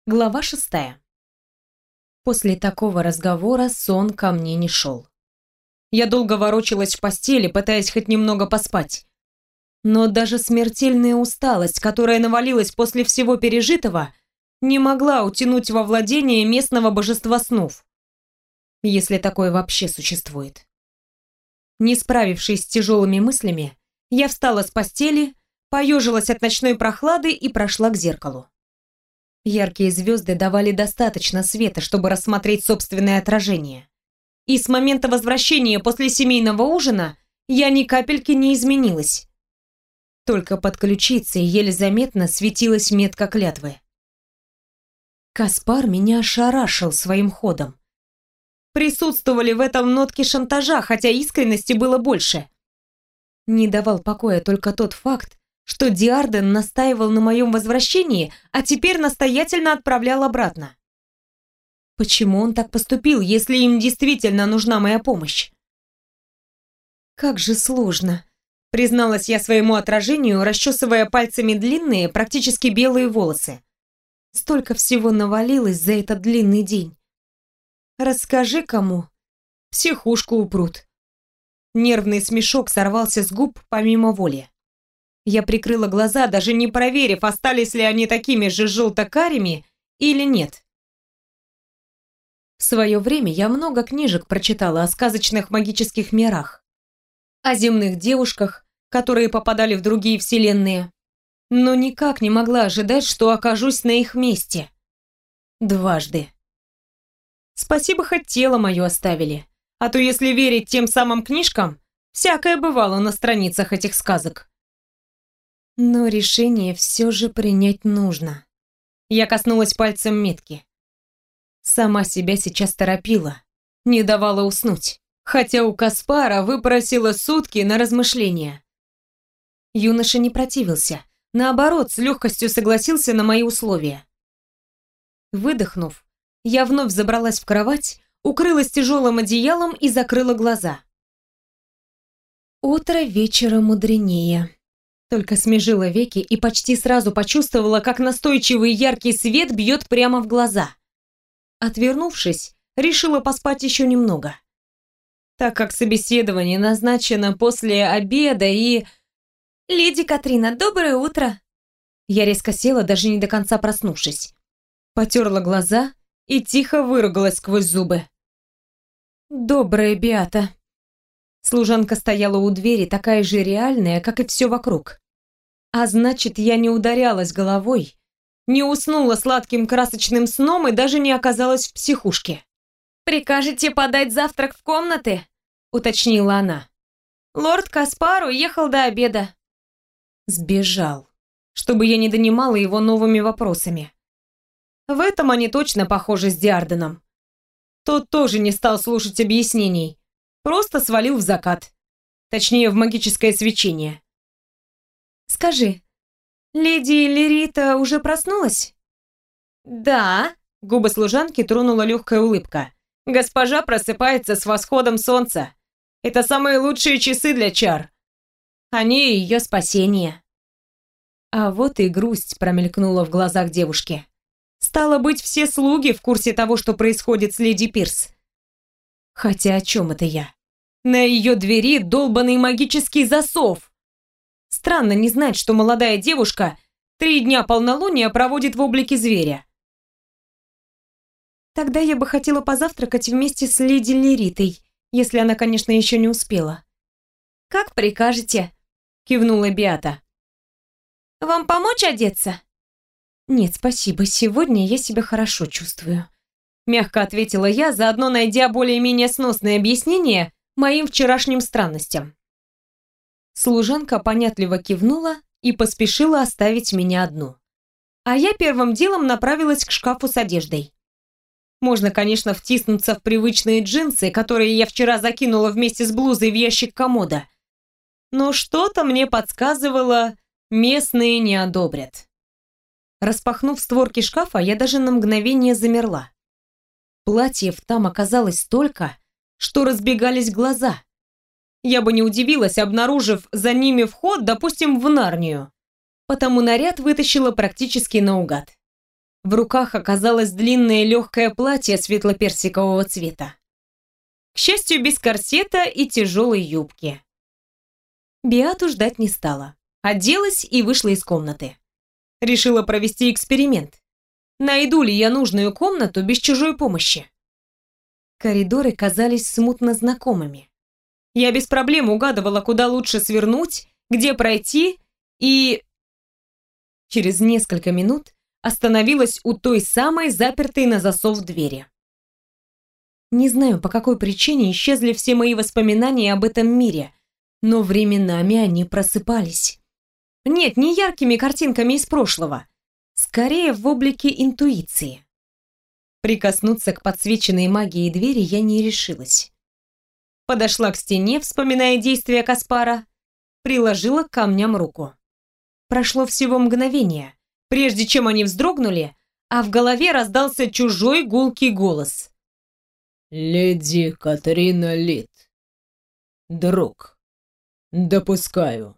Глава 6. После такого разговора сон ко мне не шел. Я долго ворочалась в постели, пытаясь хоть немного поспать. Но даже смертельная усталость, которая навалилась после всего пережитого, не могла утянуть во владение местного божества снов. Если такое вообще существует. Не справившись с тяжелыми мыслями, я встала с постели, поежилась от ночной прохлады и прошла к зеркалу. Яркие звезды давали достаточно света, чтобы рассмотреть собственное отражение. И с момента возвращения после семейного ужина я ни капельки не изменилась. Только под ключицей еле заметно светилась метка клятвы. Каспар меня ошарашил своим ходом. Присутствовали в этом нотки шантажа, хотя искренности было больше. Не давал покоя только тот факт, что Диарден настаивал на моем возвращении, а теперь настоятельно отправлял обратно. Почему он так поступил, если им действительно нужна моя помощь? Как же сложно, призналась я своему отражению, расчесывая пальцами длинные, практически белые волосы. Столько всего навалилось за этот длинный день. Расскажи кому, психушку упрут. Нервный смешок сорвался с губ помимо воли. Я прикрыла глаза, даже не проверив, остались ли они такими же желто-карими или нет. В свое время я много книжек прочитала о сказочных магических мирах, о земных девушках, которые попадали в другие вселенные, но никак не могла ожидать, что окажусь на их месте. Дважды. Спасибо, хоть тело мое оставили, а то, если верить тем самым книжкам, всякое бывало на страницах этих сказок. Но решение все же принять нужно. Я коснулась пальцем метки. Сама себя сейчас торопила, не давала уснуть, хотя у Каспара выпросила сутки на размышления. Юноша не противился, наоборот, с легкостью согласился на мои условия. Выдохнув, я вновь забралась в кровать, укрылась тяжелым одеялом и закрыла глаза. Утро вечера мудренее. Только смежила веки и почти сразу почувствовала, как настойчивый яркий свет бьет прямо в глаза. Отвернувшись, решила поспать еще немного. Так как собеседование назначено после обеда и... «Леди Катрина, доброе утро!» Я резко села, даже не до конца проснувшись. Потерла глаза и тихо выругалась сквозь зубы. «Доброе, Беата!» Служанка стояла у двери, такая же реальная, как и все вокруг. А значит, я не ударялась головой, не уснула сладким красочным сном и даже не оказалась в психушке. «Прикажете подать завтрак в комнаты?» — уточнила она. «Лорд Каспар уехал до обеда». Сбежал, чтобы я не донимала его новыми вопросами. В этом они точно похожи с Диарденом. Тот тоже не стал слушать объяснений, просто свалил в закат. Точнее, в магическое свечение. «Скажи, леди Лерита уже проснулась?» «Да», — губы служанки тронула легкая улыбка. «Госпожа просыпается с восходом солнца. Это самые лучшие часы для чар. Они ее спасение». А вот и грусть промелькнула в глазах девушки. Стало быть, все слуги в курсе того, что происходит с леди Пирс. Хотя о чем это я? На ее двери долбанный магический засов. Странно не знать, что молодая девушка 3 дня полнолуния проводит в облике зверя. Тогда я бы хотела позавтракать вместе с леди Леритой, если она, конечно, еще не успела. «Как прикажете», — кивнула Беата. «Вам помочь одеться?» «Нет, спасибо, сегодня я себя хорошо чувствую», — мягко ответила я, заодно найдя более-менее сносное объяснение моим вчерашним странностям. Служанка понятливо кивнула и поспешила оставить меня одну. А я первым делом направилась к шкафу с одеждой. Можно, конечно, втиснуться в привычные джинсы, которые я вчера закинула вместе с блузой в ящик комода. Но что-то мне подсказывало, местные не одобрят. Распахнув створки шкафа, я даже на мгновение замерла. Платьев там оказалось столько, что разбегались глаза. Я бы не удивилась, обнаружив за ними вход, допустим, в Нарнию. Потому наряд вытащила практически наугад. В руках оказалось длинное легкое платье светло-персикового цвета. К счастью, без корсета и тяжелой юбки. Беату ждать не стала. Оделась и вышла из комнаты. Решила провести эксперимент. Найду ли я нужную комнату без чужой помощи? Коридоры казались смутно знакомыми. Я без проблем угадывала, куда лучше свернуть, где пройти, и... Через несколько минут остановилась у той самой запертой на засов двери. Не знаю, по какой причине исчезли все мои воспоминания об этом мире, но временами они просыпались. Нет, не яркими картинками из прошлого, скорее в облике интуиции. Прикоснуться к подсвеченной магией двери я не решилась. Подошла к стене, вспоминая действия Каспара, приложила к камням руку. Прошло всего мгновение, прежде чем они вздрогнули, а в голове раздался чужой гулкий голос. «Леди Катрина Лид, друг, допускаю».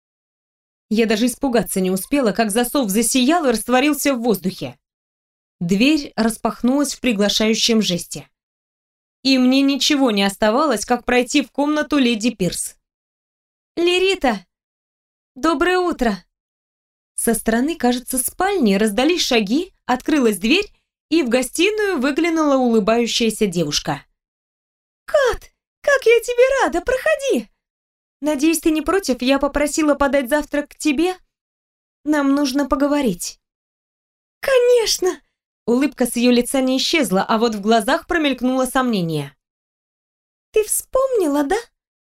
Я даже испугаться не успела, как засов засиял и растворился в воздухе. Дверь распахнулась в приглашающем жесте. И мне ничего не оставалось, как пройти в комнату леди Пирс. «Лерита! Доброе утро!» Со стороны, кажется, спальни раздались шаги, открылась дверь, и в гостиную выглянула улыбающаяся девушка. «Кат, как я тебе рада! Проходи! Надеюсь, ты не против, я попросила подать завтрак к тебе? Нам нужно поговорить». «Конечно!» Улыбка с ее лица не исчезла, а вот в глазах промелькнуло сомнение. «Ты вспомнила, да?»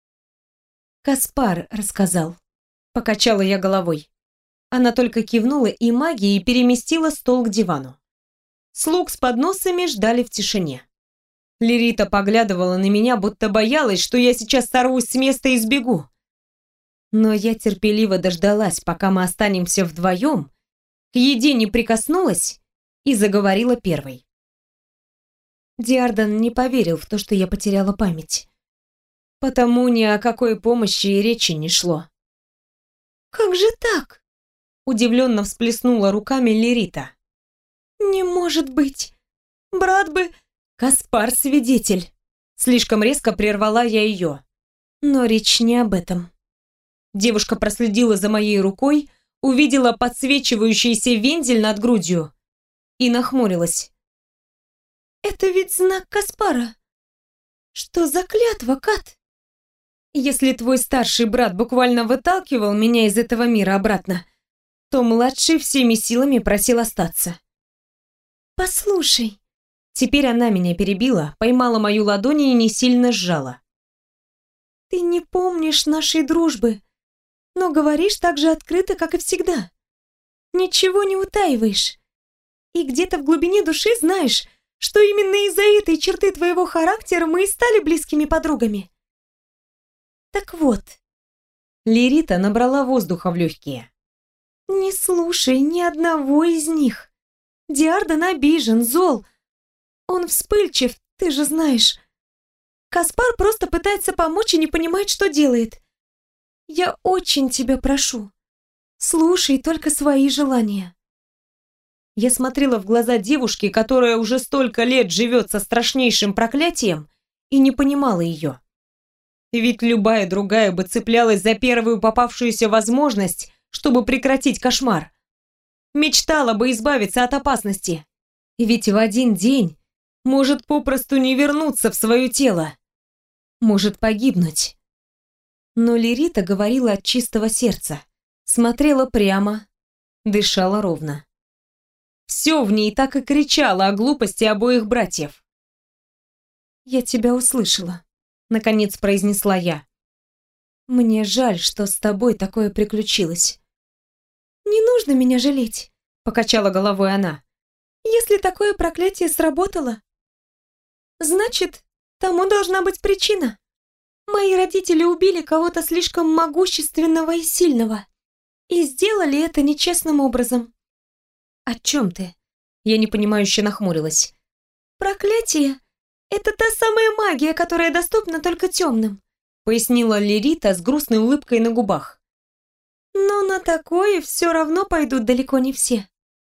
«Каспар рассказал», — покачала я головой. Она только кивнула и магией переместила стол к дивану. Слуг с подносами ждали в тишине. Лерита поглядывала на меня, будто боялась, что я сейчас сорвусь с места и сбегу. Но я терпеливо дождалась, пока мы останемся вдвоем, к еде не прикоснулась и заговорила первой. Диардан не поверил в то, что я потеряла память. Потому ни о какой помощи и речи не шло. «Как же так?» — удивленно всплеснула руками Лерита. «Не может быть! Брат бы...» «Каспар свидетель!» Слишком резко прервала я ее. Но речь не об этом. Девушка проследила за моей рукой, увидела подсвечивающийся вензель над грудью и нахмурилась. «Это ведь знак Каспара. Что за клятва, Кат? Если твой старший брат буквально выталкивал меня из этого мира обратно, то младший всеми силами просил остаться. Послушай». Теперь она меня перебила, поймала мою ладонь и не сильно сжала. «Ты не помнишь нашей дружбы, но говоришь так же открыто, как и всегда. Ничего не утаиваешь. И где-то в глубине души знаешь, что именно из-за этой черты твоего характера мы и стали близкими подругами. Так вот...» Лерита набрала воздуха в легкие. «Не слушай ни одного из них. Диардан обижен, зол. Он вспыльчив, ты же знаешь. Каспар просто пытается помочь и не понимает, что делает. Я очень тебя прошу, слушай только свои желания». Я смотрела в глаза девушки, которая уже столько лет живет со страшнейшим проклятием, и не понимала ее. Ведь любая другая бы цеплялась за первую попавшуюся возможность, чтобы прекратить кошмар. Мечтала бы избавиться от опасности. Ведь в один день может попросту не вернуться в свое тело. Может погибнуть. Но Лерита говорила от чистого сердца, смотрела прямо, дышала ровно. Все в ней так и кричало о глупости обоих братьев. «Я тебя услышала», — наконец произнесла я. «Мне жаль, что с тобой такое приключилось». «Не нужно меня жалеть», — покачала головой она. «Если такое проклятие сработало, значит, тому должна быть причина. Мои родители убили кого-то слишком могущественного и сильного и сделали это нечестным образом». «О чем ты?» Я непонимающе нахмурилась. «Проклятие — это та самая магия, которая доступна только темным», пояснила Лерита с грустной улыбкой на губах. «Но на такое все равно пойдут далеко не все.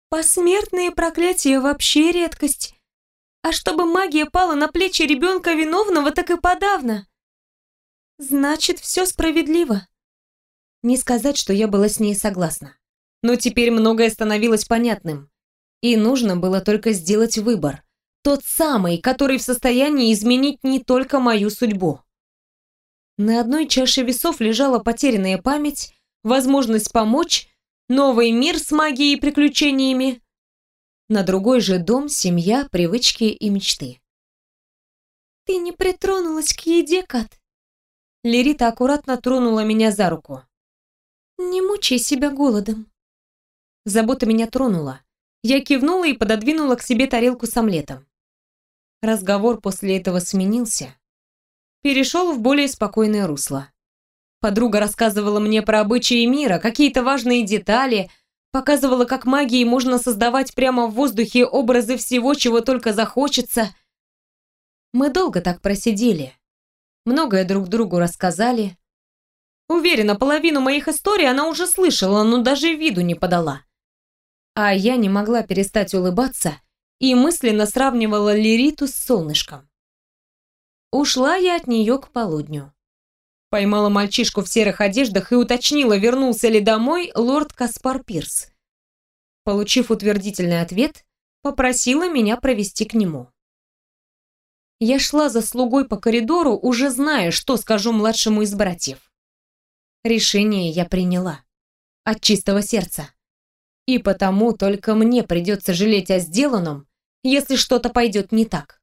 Посмертные проклятия вообще редкость. А чтобы магия пала на плечи ребенка виновного, так и подавно. Значит, все справедливо. Не сказать, что я была с ней согласна. Но теперь многое становилось понятным. И нужно было только сделать выбор. Тот самый, который в состоянии изменить не только мою судьбу. На одной чаше весов лежала потерянная память, возможность помочь, новый мир с магией и приключениями. На другой же дом, семья, привычки и мечты. «Ты не притронулась к еде, Кат?» Лерита аккуратно тронула меня за руку. «Не мучай себя голодом». Забота меня тронула. Я кивнула и пододвинула к себе тарелку с омлетом. Разговор после этого сменился. Перешел в более спокойное русло. Подруга рассказывала мне про обычаи мира, какие-то важные детали, показывала, как магией можно создавать прямо в воздухе образы всего, чего только захочется. Мы долго так просидели. Многое друг другу рассказали. Уверена, половину моих историй она уже слышала, но даже виду не подала. А я не могла перестать улыбаться и мысленно сравнивала Лериту с солнышком. Ушла я от нее к полудню. Поймала мальчишку в серых одеждах и уточнила, вернулся ли домой лорд Каспар Пирс. Получив утвердительный ответ, попросила меня провести к нему. Я шла за слугой по коридору, уже зная, что скажу младшему из братьев. Решение я приняла. От чистого сердца. И потому только мне придется жалеть о сделанном, если что-то пойдет не так.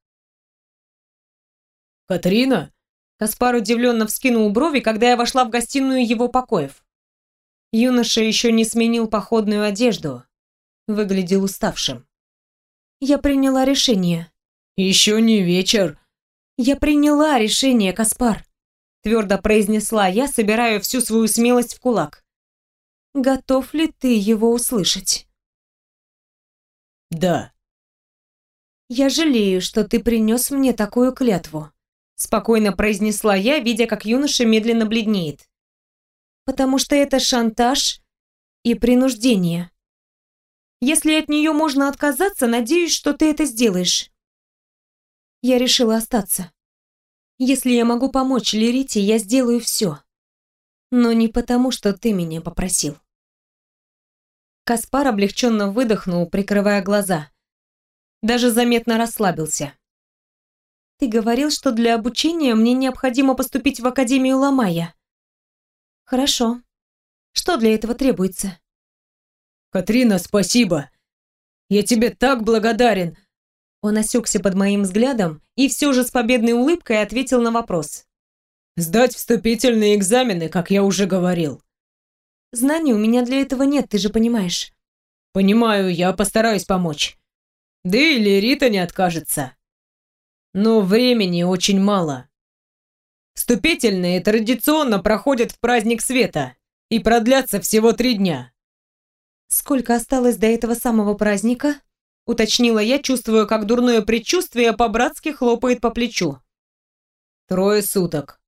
«Катрина?» Каспар удивленно вскинул брови, когда я вошла в гостиную его покоев. Юноша еще не сменил походную одежду. Выглядел уставшим. «Я приняла решение». «Еще не вечер». «Я приняла решение, Каспар», твердо произнесла я, собирая всю свою смелость в кулак. «Готов ли ты его услышать?» «Да». «Я жалею, что ты принес мне такую клятву», спокойно произнесла я, видя, как юноша медленно бледнеет. «Потому что это шантаж и принуждение. Если от нее можно отказаться, надеюсь, что ты это сделаешь». Я решила остаться. Если я могу помочь Лерите, я сделаю все. Но не потому, что ты меня попросил. Каспар облегченно выдохнул, прикрывая глаза. Даже заметно расслабился. Ты говорил, что для обучения мне необходимо поступить в Академию Ламая. Хорошо. Что для этого требуется? «Катрина, спасибо. Я тебе так благодарен». Он осекся под моим взглядом и все же с победной улыбкой ответил на вопрос. «Сдать вступительные экзамены, как я уже говорил». «Знаний у меня для этого нет, ты же понимаешь». «Понимаю, я постараюсь помочь. Да и Лерита не откажется. Но времени очень мало. Вступительные традиционно проходят в праздник света и продлятся всего 3 дня». «Сколько осталось до этого самого праздника?» уточнила я, чувствуя, как дурное предчувствие по-братски хлопает по плечу. 3 суток.